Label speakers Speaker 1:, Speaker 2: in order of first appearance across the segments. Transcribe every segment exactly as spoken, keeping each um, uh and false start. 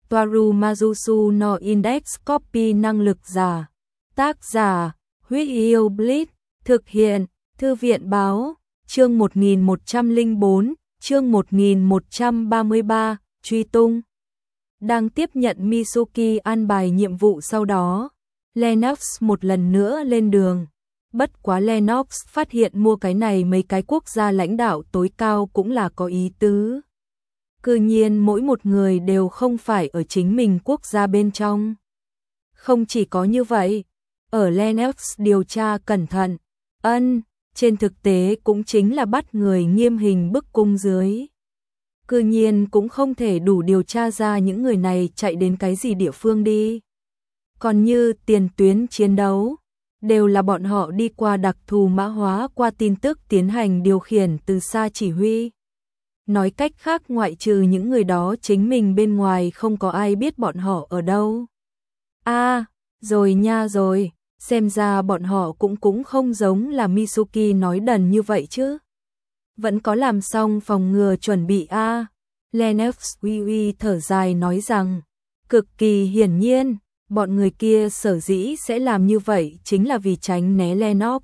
Speaker 1: Toaru Majusu no Index Copy năng lực giả. Tác giả, Huyết Yêu Blitz, thực hiện, Thư viện báo, chương một nghìn một trăm lẻ bốn, chương một nghìn một trăm ba mươi ba, truy tung. Đang tiếp nhận Mitsuki an bài nhiệm vụ sau đó, Lennox một lần nữa lên đường. Bất quá Lennox phát hiện mua cái này mấy cái quốc gia lãnh đạo tối cao cũng là có ý tứ. Cư nhiên mỗi một người đều không phải ở chính mình quốc gia bên trong. Không chỉ có như vậy, ở Lennox điều tra cẩn thận, ân, trên thực tế cũng chính là bắt người nghiêm hình bức cung dưới. Cư nhiên cũng không thể đủ điều tra ra những người này chạy đến cái gì địa phương đi. Còn như tiền tuyến chiến đấu, đều là bọn họ đi qua đặc thù mã hóa qua tin tức tiến hành điều khiển từ xa chỉ huy. Nói cách khác ngoại trừ những người đó chính mình bên ngoài không có ai biết bọn họ ở đâu. A, à, rồi nha rồi, xem ra bọn họ cũng cũng không giống là Mitsuki nói đần như vậy chứ. Vẫn có làm xong phòng ngừa chuẩn bị a. À. Lennox uy uy thở dài nói rằng, cực kỳ hiển nhiên, bọn người kia sở dĩ sẽ làm như vậy chính là vì tránh né Lennox.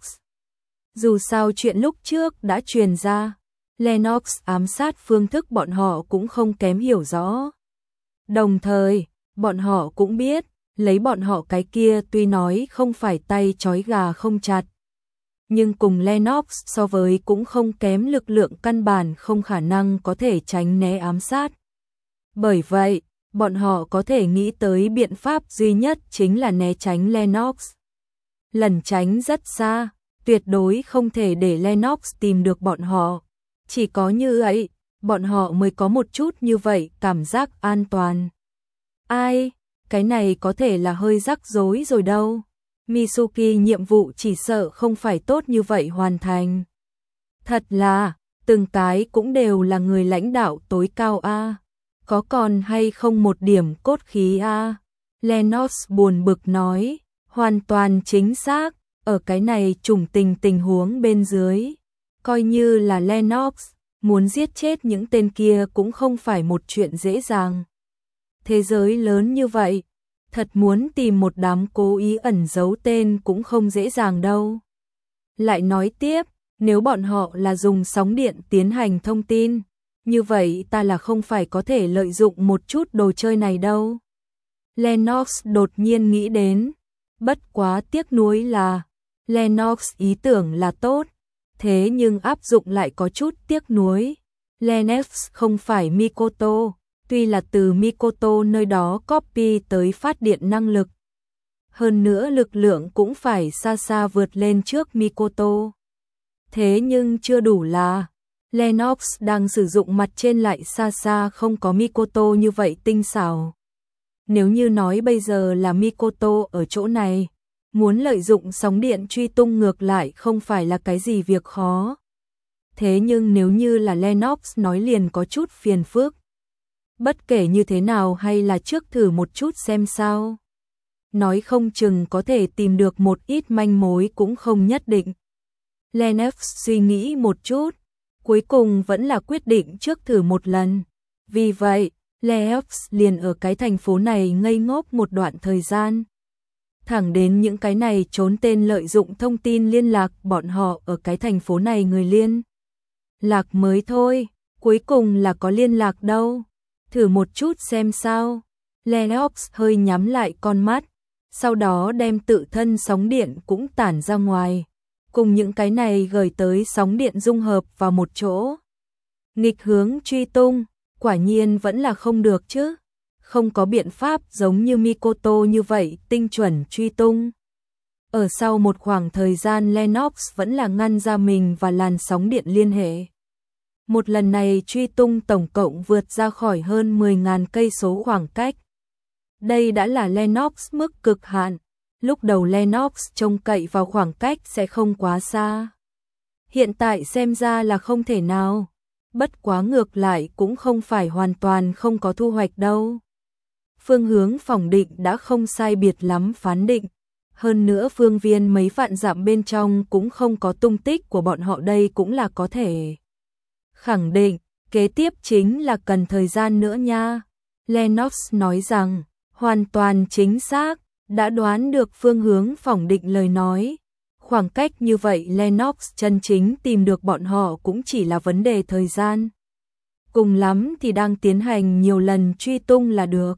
Speaker 1: Dù sao chuyện lúc trước đã truyền ra, Lennox ám sát phương thức bọn họ cũng không kém hiểu rõ. Đồng thời, bọn họ cũng biết, lấy bọn họ cái kia tuy nói không phải tay trói gà không chặt, nhưng cùng Lennox so với cũng không kém lực lượng căn bản không khả năng có thể tránh né ám sát. Bởi vậy, bọn họ có thể nghĩ tới biện pháp duy nhất chính là né tránh Lennox. Lẩn tránh rất xa, tuyệt đối không thể để Lennox tìm được bọn họ. Chỉ có như vậy, bọn họ mới có một chút như vậy cảm giác an toàn. Ai, cái này có thể là hơi rắc rối rồi đâu. Mitsuki nhiệm vụ chỉ sợ không phải tốt như vậy hoàn thành. Thật là, từng cái cũng đều là người lãnh đạo tối cao a. Có còn hay không một điểm cốt khí a? Lennox buồn bực nói, hoàn toàn chính xác, ở cái này trùng tình tình huống bên dưới. Coi như là Lennox, muốn giết chết những tên kia cũng không phải một chuyện dễ dàng. Thế giới lớn như vậy, thật muốn tìm một đám cố ý ẩn giấu tên cũng không dễ dàng đâu. Lại nói tiếp, nếu bọn họ là dùng sóng điện tiến hành thông tin, như vậy ta là không phải có thể lợi dụng một chút đồ chơi này đâu. Lennox đột nhiên nghĩ đến, bất quá tiếc nuối là, Lennox ý tưởng là tốt, thế nhưng áp dụng lại có chút tiếc nuối. Lennox không phải Mikoto, tuy là từ Mikoto nơi đó copy tới phát điện năng lực. Hơn nữa lực lượng cũng phải xa xa vượt lên trước Mikoto. Thế nhưng chưa đủ là, Lennox đang sử dụng mặt trên lại xa xa không có Mikoto như vậy tinh xảo. Nếu như nói bây giờ là Mikoto ở chỗ này, muốn lợi dụng sóng điện truy tung ngược lại không phải là cái gì việc khó. Thế nhưng nếu như là Lennox nói liền có chút phiền phức. Bất kể như thế nào hay là trước thử một chút xem sao. Nói không chừng có thể tìm được một ít manh mối cũng không nhất định. Lennox suy nghĩ một chút, cuối cùng vẫn là quyết định trước thử một lần. Vì vậy, Lennox liền ở cái thành phố này ngây ngốc một đoạn thời gian. Thẳng đến những cái này trốn tên lợi dụng thông tin liên lạc bọn họ ở cái thành phố này người liên lạc mới thôi, cuối cùng là có liên lạc đâu. Thử một chút xem sao. Lennox hơi nhắm lại con mắt, sau đó đem tự thân sóng điện cũng tản ra ngoài, cùng những cái này gửi tới sóng điện dung hợp vào một chỗ. Nghịch hướng truy tung, quả nhiên vẫn là không được chứ. Không có biện pháp giống như Mikoto như vậy tinh chuẩn truy tung. Ở sau một khoảng thời gian Lennox vẫn là ngăn ra mình và làn sóng điện liên hệ. Một lần này truy tung tổng cộng vượt ra khỏi hơn mười nghìn cây số khoảng cách. Đây đã là Lennox mức cực hạn. Lúc đầu Lennox trông cậy vào khoảng cách sẽ không quá xa. Hiện tại xem ra là không thể nào. Bất quá ngược lại cũng không phải hoàn toàn không có thu hoạch đâu. Phương hướng phỏng định đã không sai biệt lắm phán định. Hơn nữa phương viên mấy vạn dặm bên trong cũng không có tung tích của bọn họ, đây cũng là có thể khẳng định. Kế tiếp chính là cần thời gian nữa nha. Lennox nói rằng, hoàn toàn chính xác, đã đoán được phương hướng phỏng định lời nói. Khoảng cách như vậy Lennox chân chính tìm được bọn họ cũng chỉ là vấn đề thời gian. Cùng lắm thì đang tiến hành nhiều lần truy tung là được.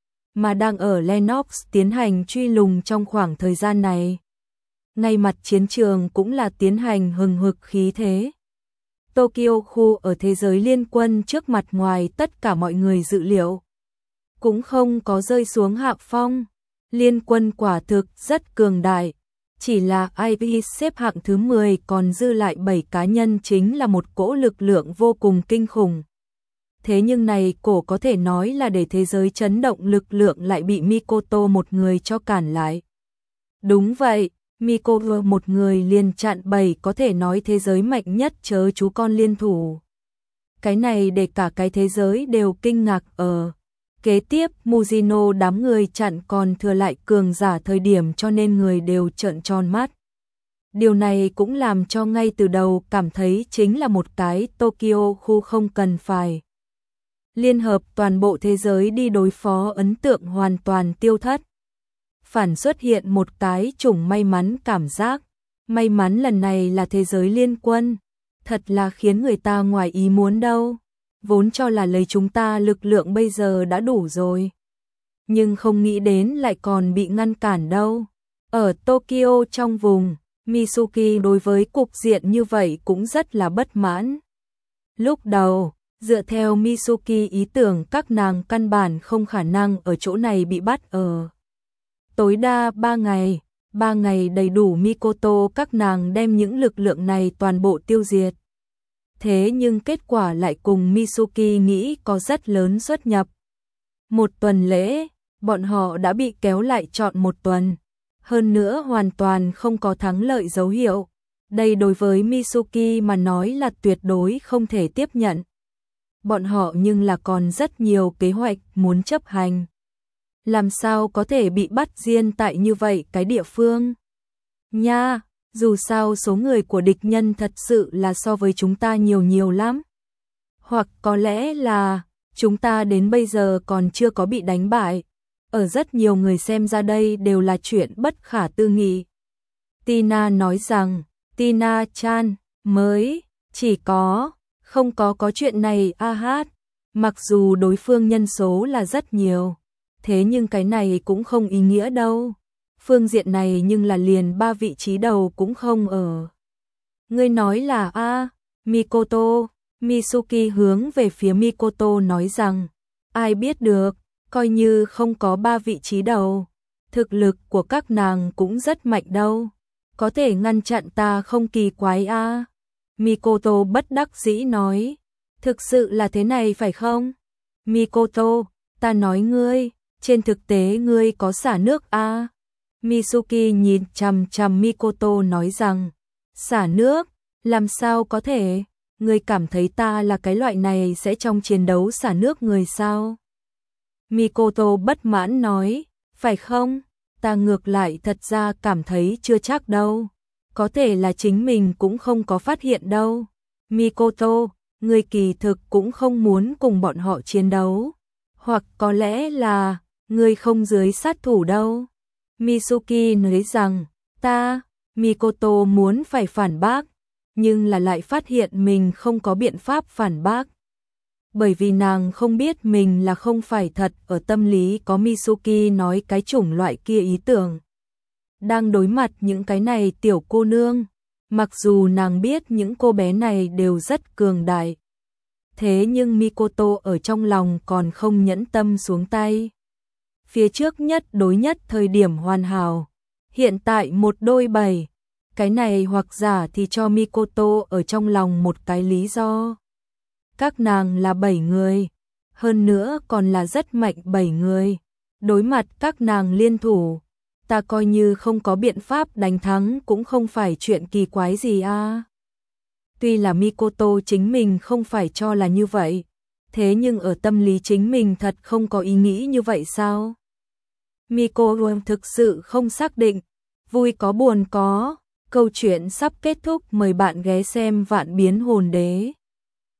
Speaker 1: Mà đang ở Lennox tiến hành truy lùng trong khoảng thời gian này. Ngay mặt chiến trường cũng là tiến hành hừng hực khí thế. Tokyo khu ở thế giới liên quân trước mặt ngoài tất cả mọi người dự liệu. Cũng không có rơi xuống hạ phong. Liên quân quả thực rất cường đại. Chỉ là i pê xếp hạng thứ mười còn dư lại bảy cá nhân chính là một cỗ lực lượng vô cùng kinh khủng. Thế nhưng này cổ có thể nói là để thế giới chấn động lực lượng lại bị Mikoto một người cho cản lại. Đúng vậy, Mikoto một người liền chặn bảy có thể nói thế giới mạnh nhất chớ chú con liên thủ. Cái này để cả cái thế giới đều kinh ngạc ở. Kế tiếp Mujino đám người chặn còn thừa lại cường giả thời điểm cho nên người đều trợn tròn mắt. Điều này cũng làm cho ngay từ đầu cảm thấy chính là một cái Tokyo khu không cần phải liên hợp toàn bộ thế giới đi đối phó ấn tượng hoàn toàn tiêu thất. Phản xuất hiện một cái chủng may mắn cảm giác. May mắn lần này là thế giới liên quân. Thật là khiến người ta ngoài ý muốn đâu. Vốn cho là lấy chúng ta lực lượng bây giờ đã đủ rồi. Nhưng không nghĩ đến lại còn bị ngăn cản đâu. Ở Tokyo trong vùng, Mitsuki đối với cục diện như vậy cũng rất là bất mãn. Lúc đầu, dựa theo Mitsuki ý tưởng các nàng căn bản không khả năng ở chỗ này bị bắt ở. Tối đa ba ngày, ba ngày đầy đủ Mikoto các nàng đem những lực lượng này toàn bộ tiêu diệt. Thế nhưng kết quả lại cùng Mitsuki nghĩ có rất lớn xuất nhập. Một tuần lễ, bọn họ đã bị kéo lại trọn một tuần. Hơn nữa hoàn toàn không có thắng lợi dấu hiệu. Đây đối với Mitsuki mà nói là tuyệt đối không thể tiếp nhận. Bọn họ nhưng là còn rất nhiều kế hoạch muốn chấp hành. Làm sao có thể bị bắt riêng tại như vậy cái địa phương? Nha, dù sao số người của địch nhân thật sự là so với chúng ta nhiều nhiều lắm. Hoặc có lẽ là chúng ta đến bây giờ còn chưa có bị đánh bại. Ở rất nhiều người xem ra đây đều là chuyện bất khả tư nghị. Tina nói rằng, Tina-chan, mới, chỉ có, không có có chuyện này a hát. Mặc dù đối phương nhân số là rất nhiều, thế nhưng cái này cũng không ý nghĩa đâu. Phương diện này nhưng là liền ba vị trí đầu cũng không ở. Ngươi nói là a, Mikoto, Mitsuki hướng về phía Mikoto nói rằng, ai biết được, coi như không có ba vị trí đầu, thực lực của các nàng cũng rất mạnh đâu, có thể ngăn chặn ta không kỳ quái a. Mikoto bất đắc dĩ nói, thực sự là thế này phải không? Mikoto, ta nói ngươi, trên thực tế ngươi có xả nước a. Mitsuki nhìn chằm chằm Mikoto nói rằng, xả nước, làm sao có thể, ngươi cảm thấy ta là cái loại này sẽ trong chiến đấu xả nước người sao? Mikoto bất mãn nói, phải không, ta ngược lại thật ra cảm thấy chưa chắc đâu, có thể là chính mình cũng không có phát hiện đâu. Mikoto, ngươi kỳ thực cũng không muốn cùng bọn họ chiến đấu, hoặc có lẽ là ngươi không dưới sát thủ đâu. Mitsuki nói rằng, ta, Mikoto muốn phải phản bác, nhưng là lại phát hiện mình không có biện pháp phản bác. Bởi vì nàng không biết mình là không phải thật ở tâm lý có Mitsuki nói cái chủng loại kia ý tưởng. Đang đối mặt những cái này tiểu cô nương, mặc dù nàng biết những cô bé này đều rất cường đại. Thế nhưng Mikoto ở trong lòng còn không nhẫn tâm xuống tay. Phía trước nhất đối nhất thời điểm hoàn hảo, hiện tại một đôi bảy, cái này hoặc giả thì cho Mikoto ở trong lòng một cái lý do. Các nàng là bảy người, hơn nữa còn là rất mạnh bảy người, đối mặt các nàng liên thủ, ta coi như không có biện pháp đánh thắng cũng không phải chuyện kỳ quái gì a. Tuy là Mikoto chính mình không phải cho là như vậy, thế nhưng ở tâm lý chính mình thật không có ý nghĩ như vậy sao? Mikoto thực sự không xác định, vui có buồn có, câu chuyện sắp kết thúc, mời bạn ghé xem Vạn Biến Hồn Đế.